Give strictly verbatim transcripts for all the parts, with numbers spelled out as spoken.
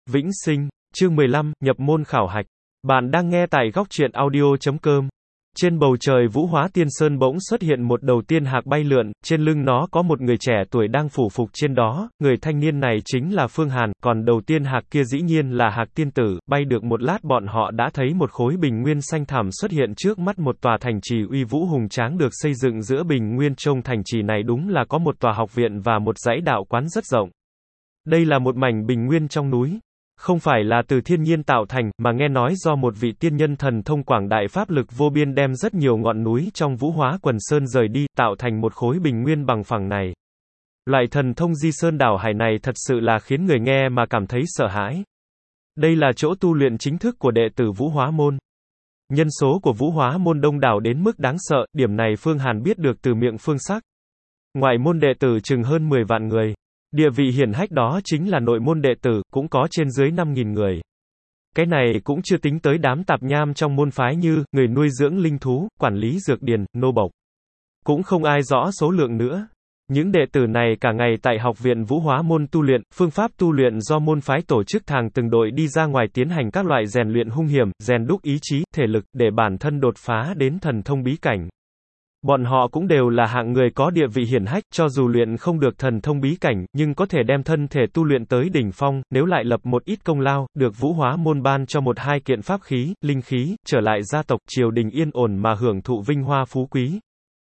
Vĩnh sinh, chương mười lăm, nhập môn khảo hạch. Bạn đang nghe tại góc truyện audio chấm com. Trên bầu trời Vũ Hóa Tiên Sơn bỗng xuất hiện một đầu tiên hạc bay lượn, trên lưng nó có một người trẻ tuổi đang phủ phục trên đó, người thanh niên này chính là Phương Hàn, còn đầu tiên hạc kia dĩ nhiên là Hạc Tiên Tử, bay được một lát bọn họ đã thấy một khối bình nguyên xanh thẳm xuất hiện trước mắt một tòa thành trì uy vũ hùng tráng được xây dựng giữa bình nguyên. Trông thành trì này đúng là có một tòa học viện và một dãy đạo quán rất rộng. Đây là một mảnh bình nguyên trong núi. Không phải là từ thiên nhiên tạo thành, mà nghe nói do một vị tiên nhân thần thông quảng đại pháp lực vô biên đem rất nhiều ngọn núi trong Vũ Hóa Quần Sơn rời đi, tạo thành một khối bình nguyên bằng phẳng này. Loại thần thông di sơn đảo hải này thật sự là khiến người nghe mà cảm thấy sợ hãi. Đây là chỗ tu luyện chính thức của đệ tử Vũ Hóa Môn. Nhân số của Vũ Hóa Môn đông đảo đến mức đáng sợ, điểm này Phương Hàn biết được từ miệng Phương Sắc. Ngoại môn đệ tử chừng hơn mười vạn người. Địa vị hiển hách đó chính là nội môn đệ tử, cũng có trên dưới năm nghìn người. Cái này cũng chưa tính tới đám tạp nham trong môn phái như, người nuôi dưỡng linh thú, quản lý dược điền, nô bộc. Cũng không ai rõ số lượng nữa. Những đệ tử này cả ngày tại học viện Vũ Hóa Môn tu luyện, phương pháp tu luyện do môn phái tổ chức thàng từng đội đi ra ngoài tiến hành các loại rèn luyện hung hiểm, rèn đúc ý chí, thể lực, để bản thân đột phá đến thần thông bí cảnh. Bọn họ cũng đều là hạng người có địa vị hiển hách, cho dù luyện không được thần thông bí cảnh, nhưng có thể đem thân thể tu luyện tới đỉnh phong, nếu lại lập một ít công lao, được Vũ Hóa Môn ban cho một hai kiện pháp khí, linh khí, trở lại gia tộc, triều đình yên ổn mà hưởng thụ vinh hoa phú quý.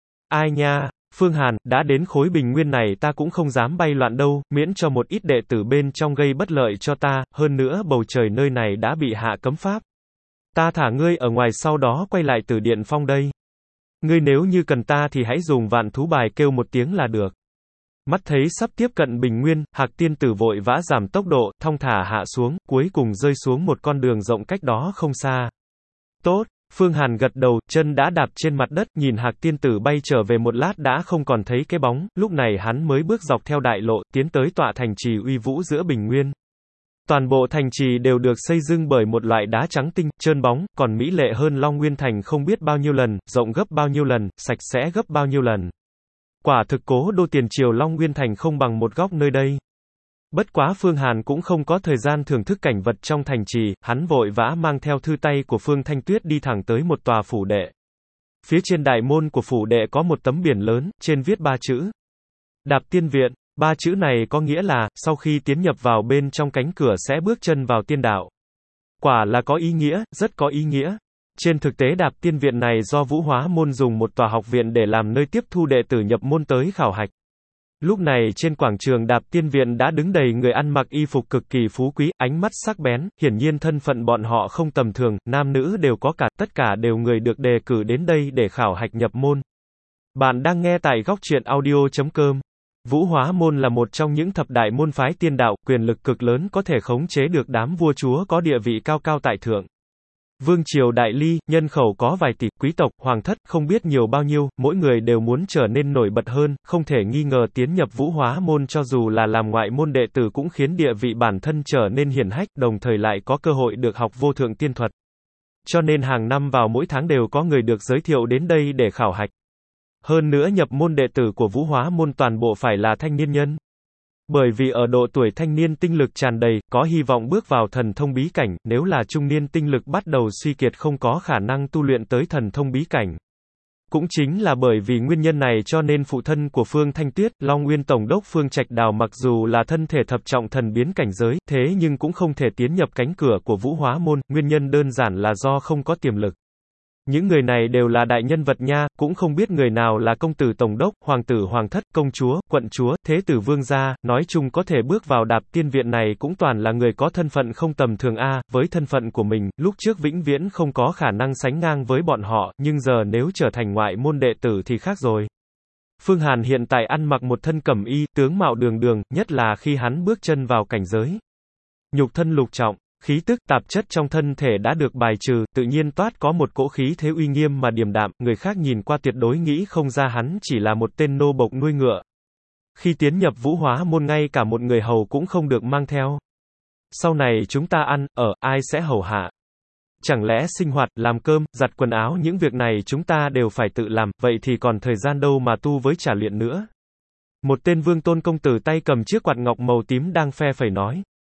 Ai nha, Phương Hàn, đã đến khối bình nguyên này ta cũng không dám bay loạn đâu, miễn cho một ít đệ tử bên trong gây bất lợi cho ta, hơn nữa bầu trời nơi này đã bị hạ cấm pháp. Ta thả ngươi ở ngoài sau đó quay lại Tử Điện Phong đây. Ngươi nếu như cần ta thì hãy dùng vạn thú bài kêu một tiếng là được. Mắt thấy sắp tiếp cận bình nguyên, Hạc Tiên Tử vội vã giảm tốc độ, thong thả hạ xuống, cuối cùng rơi xuống một con đường rộng cách đó không xa. Tốt, Phương Hàn gật đầu, chân đã đạp trên mặt đất, nhìn Hạc Tiên Tử bay trở về một lát đã không còn thấy cái bóng, lúc này hắn mới bước dọc theo đại lộ, tiến tới tọa thành trì uy vũ giữa bình nguyên. Toàn bộ thành trì đều được xây dựng bởi một loại đá trắng tinh, trơn bóng, còn mỹ lệ hơn Long Nguyên Thành không biết bao nhiêu lần, rộng gấp bao nhiêu lần, sạch sẽ gấp bao nhiêu lần. Quả thực cố đô tiền triều Long Nguyên Thành không bằng một góc nơi đây. Bất quá Phương Hàn cũng không có thời gian thưởng thức cảnh vật trong thành trì, hắn vội vã mang theo thư tay của Phương Thanh Tuyết đi thẳng tới một tòa phủ đệ. Phía trên đại môn của phủ đệ có một tấm biển lớn, trên viết ba chữ. Đạp Tiên Viện. Ba chữ này có nghĩa là, sau khi tiến nhập vào bên trong cánh cửa sẽ bước chân vào tiên đạo. Quả là có ý nghĩa, rất có ý nghĩa. Trên thực tế Đạp Tiên Viện này do Vũ Hóa Môn dùng một tòa học viện để làm nơi tiếp thu đệ tử nhập môn tới khảo hạch. Lúc này trên quảng trường Đạp Tiên Viện đã đứng đầy người ăn mặc y phục cực kỳ phú quý, ánh mắt sắc bén, hiển nhiên thân phận bọn họ không tầm thường, nam nữ đều có cả, tất cả đều người được đề cử đến đây để khảo hạch nhập môn. Bạn đang nghe tại góc truyện audio chấm com. Vũ Hóa Môn là một trong những thập đại môn phái tiên đạo, quyền lực cực lớn có thể khống chế được đám vua chúa có địa vị cao cao tại thượng. Vương triều đại ly, nhân khẩu có vài tỷ, quý tộc, hoàng thất, không biết nhiều bao nhiêu, mỗi người đều muốn trở nên nổi bật hơn, không thể nghi ngờ tiến nhập Vũ Hóa Môn cho dù là làm ngoại môn đệ tử cũng khiến địa vị bản thân trở nên hiển hách, đồng thời lại có cơ hội được học vô thượng tiên thuật. Cho nên hàng năm vào mỗi tháng đều có người được giới thiệu đến đây để khảo hạch. Hơn nữa nhập môn đệ tử của Vũ Hóa Môn toàn bộ phải là thanh niên nhân. Bởi vì ở độ tuổi thanh niên tinh lực tràn đầy, có hy vọng bước vào thần thông bí cảnh, nếu là trung niên tinh lực bắt đầu suy kiệt không có khả năng tu luyện tới thần thông bí cảnh. Cũng chính là bởi vì nguyên nhân này cho nên phụ thân của Phương Thanh Tuyết, Long Nguyên Tổng đốc Phương Trạch Đào mặc dù là thân thể thập trọng thần biến cảnh giới, thế nhưng cũng không thể tiến nhập cánh cửa của Vũ Hóa Môn, nguyên nhân đơn giản là do không có tiềm lực. Những người này đều là đại nhân vật nha, cũng không biết người nào là công tử tổng đốc, hoàng tử hoàng thất, công chúa, quận chúa, thế tử vương gia, nói chung có thể bước vào Đạp Tiên Viện này cũng toàn là người có thân phận không tầm thường a, với thân phận của mình, lúc trước vĩnh viễn không có khả năng sánh ngang với bọn họ, nhưng giờ nếu trở thành ngoại môn đệ tử thì khác rồi. Phương Hàn hiện tại ăn mặc một thân cẩm y, tướng mạo đường đường, nhất là khi hắn bước chân vào cảnh giới. Nhục thân lục trọng. Khí tức tạp chất trong thân thể đã được bài trừ, tự nhiên toát có một cỗ khí thế uy nghiêm mà điềm đạm, người khác nhìn qua tuyệt đối nghĩ không ra hắn chỉ là một tên nô bộc nuôi ngựa. Khi tiến nhập Vũ Hóa Môn ngay cả một người hầu cũng không được mang theo. Sau này chúng ta ăn, ở, ai sẽ hầu hạ? Chẳng lẽ sinh hoạt, làm cơm, giặt quần áo những việc này chúng ta đều phải tự làm, vậy thì còn thời gian đâu mà tu với trả luyện nữa? Một tên vương tôn công tử tay cầm chiếc quạt ngọc màu tím đang phe phẩy nói.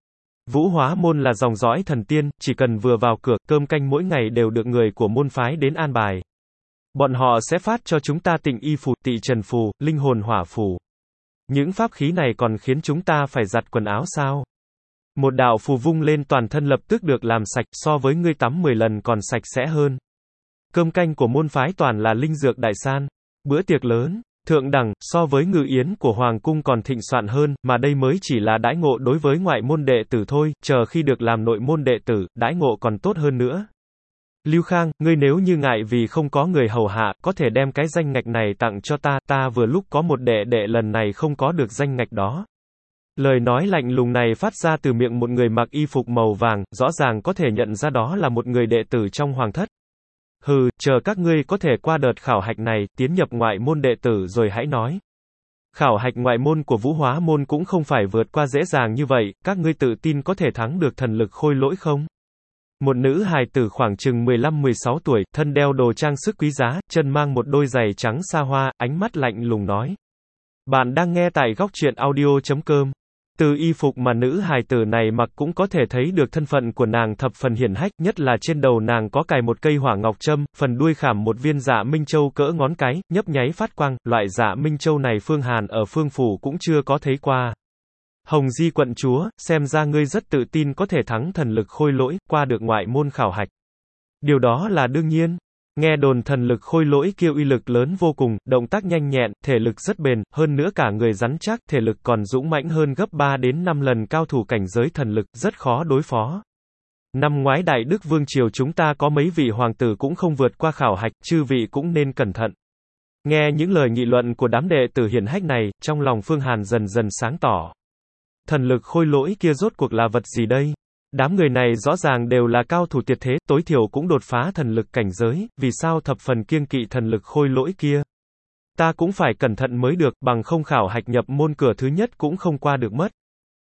Vũ Hóa Môn là dòng dõi thần tiên, chỉ cần vừa vào cửa, cơm canh mỗi ngày đều được người của môn phái đến an bài. Bọn họ sẽ phát cho chúng ta tịnh y phù, tị trần phù, linh hồn hỏa phù. Những pháp khí này còn khiến chúng ta phải giặt quần áo sao? Một đạo phù vung lên toàn thân lập tức được làm sạch, so với ngươi tắm mười lần còn sạch sẽ hơn. Cơm canh của môn phái toàn là linh dược đại san. Bữa tiệc lớn, thượng đẳng, so với ngự yến của hoàng cung còn thịnh soạn hơn, mà đây mới chỉ là đãi ngộ đối với ngoại môn đệ tử thôi, chờ khi được làm nội môn đệ tử, đãi ngộ còn tốt hơn nữa. Lưu Khang, ngươi nếu như ngại vì không có người hầu hạ, có thể đem cái danh ngạch này tặng cho ta, ta vừa lúc có một đệ đệ lần này không có được danh ngạch đó. Lời nói lạnh lùng này phát ra từ miệng một người mặc y phục màu vàng, rõ ràng có thể nhận ra đó là một người đệ tử trong hoàng thất. Hừ, chờ các ngươi có thể qua đợt khảo hạch này, tiến nhập ngoại môn đệ tử rồi hãy nói. Khảo hạch ngoại môn của Vũ Hóa Môn cũng không phải vượt qua dễ dàng như vậy, các ngươi tự tin có thể thắng được thần lực khôi lỗi không? Một nữ hài tử khoảng chừng mười lăm mười sáu tuổi, thân đeo đồ trang sức quý giá, chân mang một đôi giày trắng xa hoa, ánh mắt lạnh lùng nói. Bạn đang nghe tại góc truyện audio chấm com. Từ y phục mà nữ hài tử này mặc cũng có thể thấy được thân phận của nàng thập phần hiển hách, nhất là trên đầu nàng có cài một cây hỏa ngọc châm, phần đuôi khảm một viên dạ minh châu cỡ ngón cái, nhấp nháy phát quang, loại dạ minh châu này Phương Hàn ở Phương Phủ cũng chưa có thấy qua. Hồng Di quận chúa, xem ra ngươi rất tự tin có thể thắng thần lực khôi lỗi, qua được ngoại môn khảo hạch. Điều đó là đương nhiên. Nghe đồn thần lực khôi lỗi kia uy lực lớn vô cùng, động tác nhanh nhẹn, thể lực rất bền, hơn nữa cả người rắn chắc, thể lực còn dũng mãnh hơn gấp ba đến năm lần cao thủ cảnh giới thần lực, rất khó đối phó. Năm ngoái Đại Đức Vương Triều chúng ta có mấy vị hoàng tử cũng không vượt qua khảo hạch, chư vị cũng nên cẩn thận. Nghe những lời nghị luận của đám đệ tử hiển hách này, trong lòng Phương Hàn dần dần sáng tỏ. Thần lực khôi lỗi kia rốt cuộc là vật gì đây? Đám người này rõ ràng đều là cao thủ tuyệt thế, tối thiểu cũng đột phá thần lực cảnh giới, vì sao thập phần kiêng kỵ thần lực khôi lỗi kia? Ta cũng phải cẩn thận mới được, bằng không khảo hạch nhập môn cửa thứ nhất cũng không qua được mất.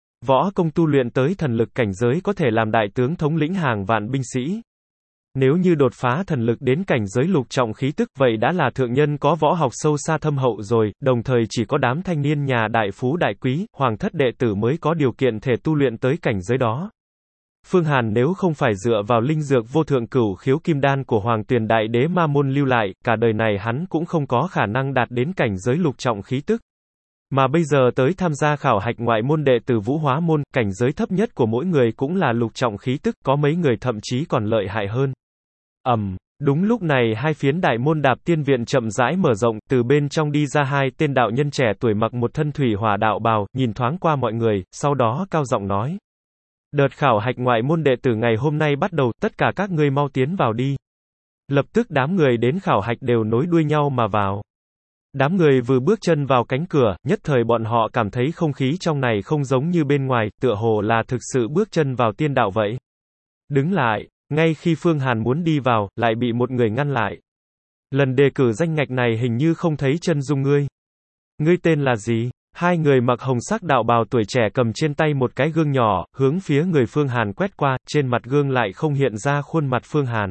Võ công tu luyện tới thần lực cảnh giới có thể làm đại tướng thống lĩnh hàng vạn binh sĩ. Nếu như đột phá thần lực đến cảnh giới lục trọng khí tức, vậy đã là thượng nhân có võ học sâu xa thâm hậu rồi, đồng thời chỉ có đám thanh niên nhà đại phú đại quý, hoàng thất đệ tử mới có điều kiện thể tu luyện tới cảnh giới đó. Phương Hàn nếu không phải dựa vào linh dược vô thượng cửu khiếu kim đan của Hoàng Tuyền Đại Đế Ma Môn lưu lại, cả đời này hắn cũng không có khả năng đạt đến cảnh giới lục trọng khí tức. Mà bây giờ tới tham gia khảo hạch ngoại môn đệ tử Vũ Hóa Môn, cảnh giới thấp nhất của mỗi người cũng là lục trọng khí tức, có mấy người thậm chí còn lợi hại hơn. Ầm, um, đúng lúc này hai phiến đại môn Đạp Tiên Viện chậm rãi mở rộng, từ bên trong đi ra hai tên đạo nhân trẻ tuổi mặc một thân thủy hỏa đạo bào, nhìn thoáng qua mọi người, sau đó cao giọng nói. Đợt khảo hạch ngoại môn đệ tử ngày hôm nay bắt đầu, tất cả các ngươi mau tiến vào đi. Lập tức đám người đến khảo hạch đều nối đuôi nhau mà vào. Đám người vừa bước chân vào cánh cửa, nhất thời bọn họ cảm thấy không khí trong này không giống như bên ngoài, tựa hồ là thực sự bước chân vào tiên đạo vậy. Đứng lại, ngay khi Phương Hàn muốn đi vào, lại bị một người ngăn lại. Lần đề cử danh ngạch này hình như không thấy chân dung ngươi. Ngươi tên là gì? Hai người mặc hồng sắc đạo bào tuổi trẻ cầm trên tay một cái gương nhỏ, hướng phía người Phương Hàn quét qua, trên mặt gương lại không hiện ra khuôn mặt Phương Hàn.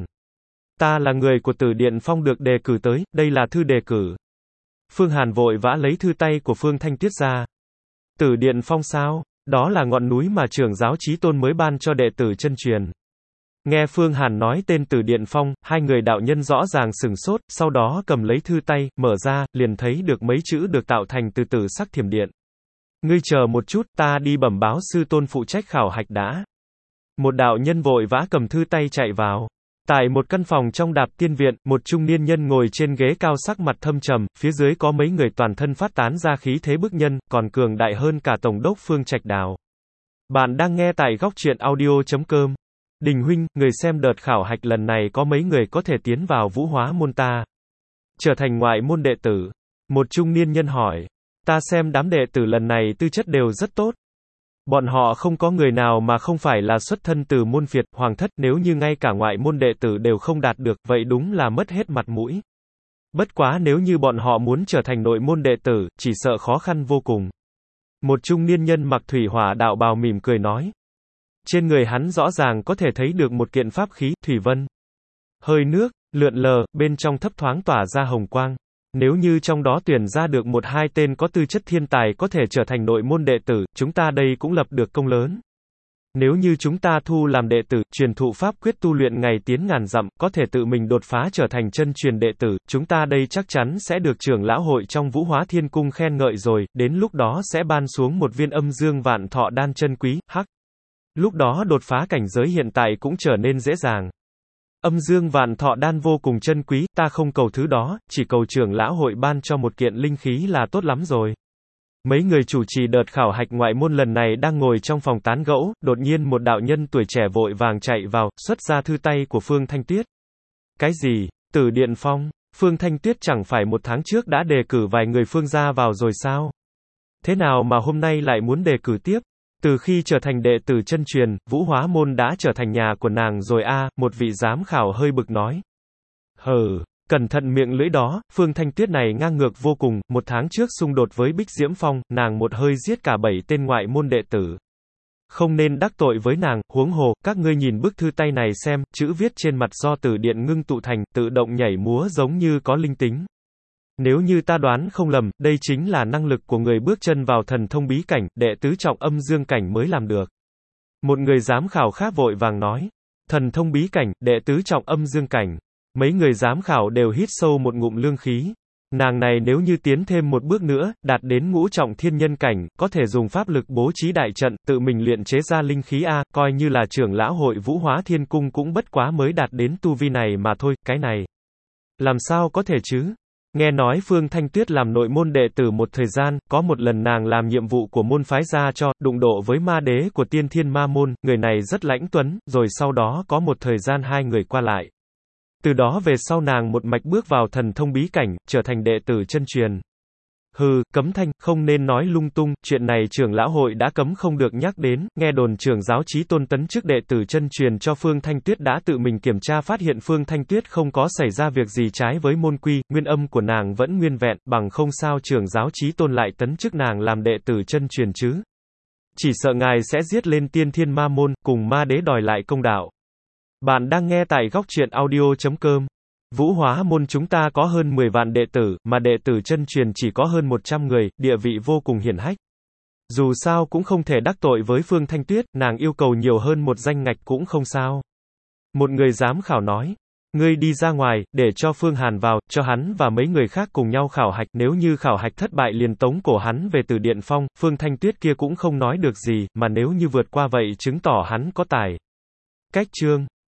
Ta là người của Tử Điện Phong được đề cử tới, đây là thư đề cử. Phương Hàn vội vã lấy thư tay của Phương Thanh Tuyết ra. Tử Điện Phong sao? Đó là ngọn núi mà trưởng giáo Chí Tôn mới ban cho đệ tử chân truyền. Nghe Phương Hàn nói tên Tử Điện Phong, hai người đạo nhân rõ ràng sừng sốt, sau đó cầm lấy thư tay, mở ra, liền thấy được mấy chữ được tạo thành từ tử sắc thiểm điện. Ngươi chờ một chút, ta đi bẩm báo sư tôn phụ trách khảo hạch đã. Một đạo nhân vội vã cầm thư tay chạy vào. Tại một căn phòng trong Đạp Tiên Viện, một trung niên nhân ngồi trên ghế cao sắc mặt thâm trầm, phía dưới có mấy người toàn thân phát tán ra khí thế bức nhân, còn cường đại hơn cả tổng đốc Phương Trạch Đào. Bạn đang nghe tại góc truyện audio chấm com. Đình huynh, người xem đợt khảo hạch lần này có mấy người có thể tiến vào Vũ Hóa Môn ta? Trở thành ngoại môn đệ tử. Một trung niên nhân hỏi. Ta xem đám đệ tử lần này tư chất đều rất tốt. Bọn họ không có người nào mà không phải là xuất thân từ môn phiệt, hoàng thất, nếu như ngay cả ngoại môn đệ tử đều không đạt được, vậy đúng là mất hết mặt mũi. Bất quá nếu như bọn họ muốn trở thành nội môn đệ tử, chỉ sợ khó khăn vô cùng. Một trung niên nhân mặc thủy hỏa đạo bào mỉm cười nói. Trên người hắn rõ ràng có thể thấy được một kiện pháp khí, thủy vân. Hơi nước, lượn lờ, bên trong thấp thoáng tỏa ra hồng quang. Nếu như trong đó tuyển ra được một hai tên có tư chất thiên tài có thể trở thành nội môn đệ tử, chúng ta đây cũng lập được công lớn. Nếu như chúng ta thu làm đệ tử, truyền thụ pháp quyết tu luyện ngày tiến ngàn dặm, có thể tự mình đột phá trở thành chân truyền đệ tử, chúng ta đây chắc chắn sẽ được trưởng lão hội trong Vũ Hóa Thiên Cung khen ngợi rồi, đến lúc đó sẽ ban xuống một viên âm dương vạn thọ đan chân quý, hắc. Lúc đó đột phá cảnh giới hiện tại cũng trở nên dễ dàng. Âm dương vạn thọ đan vô cùng chân quý, ta không cầu thứ đó, chỉ cầu trưởng lão hội ban cho một kiện linh khí là tốt lắm rồi. Mấy người chủ trì đợt khảo hạch ngoại môn lần này đang ngồi trong phòng tán gẫu, đột nhiên một đạo nhân tuổi trẻ vội vàng chạy vào, xuất ra thư tay của Phương Thanh Tuyết. Cái gì? Tử Điện Phong? Phương Thanh Tuyết chẳng phải một tháng trước đã đề cử vài người Phương gia vào rồi sao? Thế nào mà hôm nay lại muốn đề cử tiếp? Từ khi trở thành đệ tử chân truyền, Vũ Hóa môn đã trở thành nhà của nàng rồi a, à, một vị giám khảo hơi bực nói. Hừ, cẩn thận miệng lưỡi đó, Phương Thanh Tuyết này ngang ngược vô cùng, một tháng trước xung đột với Bích Diễm Phong, nàng một hơi giết cả bảy tên ngoại môn đệ tử. Không nên đắc tội với nàng, huống hồ, các ngươi nhìn bức thư tay này xem, chữ viết trên mặt do Tử Điện ngưng tụ thành, tự động nhảy múa giống như có linh tính. Nếu như ta đoán không lầm, đây chính là năng lực của người bước chân vào thần thông bí cảnh, đệ tứ trọng âm dương cảnh mới làm được. Một người giám khảo khác vội vàng nói, thần thông bí cảnh, đệ tứ trọng âm dương cảnh. Mấy người giám khảo đều hít sâu một ngụm lương khí. Nàng này nếu như tiến thêm một bước nữa, đạt đến ngũ trọng thiên nhân cảnh, có thể dùng pháp lực bố trí đại trận, tự mình luyện chế ra linh khí a, coi như là trưởng lão hội Vũ Hóa Thiên Cung cũng bất quá mới đạt đến tu vi này mà thôi, cái này. Làm sao có thể chứ? Nghe nói Phương Thanh Tuyết làm nội môn đệ tử một thời gian, có một lần nàng làm nhiệm vụ của môn phái ra cho, đụng độ với ma đế của Tiên Thiên Ma môn, người này rất lãnh tuấn, rồi sau đó có một thời gian hai người qua lại. Từ đó về sau nàng một mạch bước vào thần thông bí cảnh, trở thành đệ tử chân truyền. Hừ, Cấm Thanh, không nên nói lung tung, chuyện này trưởng lão hội đã cấm không được nhắc đến, nghe đồn trưởng giáo Chí Tôn tấn chức đệ tử chân truyền cho Phương Thanh Tuyết đã tự mình kiểm tra phát hiện Phương Thanh Tuyết không có xảy ra việc gì trái với môn quy, nguyên âm của nàng vẫn nguyên vẹn, bằng không sao trưởng giáo Chí Tôn lại tấn chức nàng làm đệ tử chân truyền chứ. Chỉ sợ ngài sẽ giết lên Tiên Thiên Ma môn, cùng ma đế đòi lại công đạo. Bạn đang nghe tại góc truyện audio chấm com. Vũ Hóa môn chúng ta có hơn mười vạn đệ tử, mà đệ tử chân truyền chỉ có hơn một trăm người, địa vị vô cùng hiển hách. Dù sao cũng không thể đắc tội với Phương Thanh Tuyết, nàng yêu cầu nhiều hơn một danh ngạch cũng không sao. Một người giám khảo nói, ngươi đi ra ngoài, để cho Phương Hàn vào, cho hắn và mấy người khác cùng nhau khảo hạch, nếu như khảo hạch thất bại liền tống cổ hắn về Tử Điện Phong, Phương Thanh Tuyết kia cũng không nói được gì, mà nếu như vượt qua vậy chứng tỏ hắn có tài. Cách chương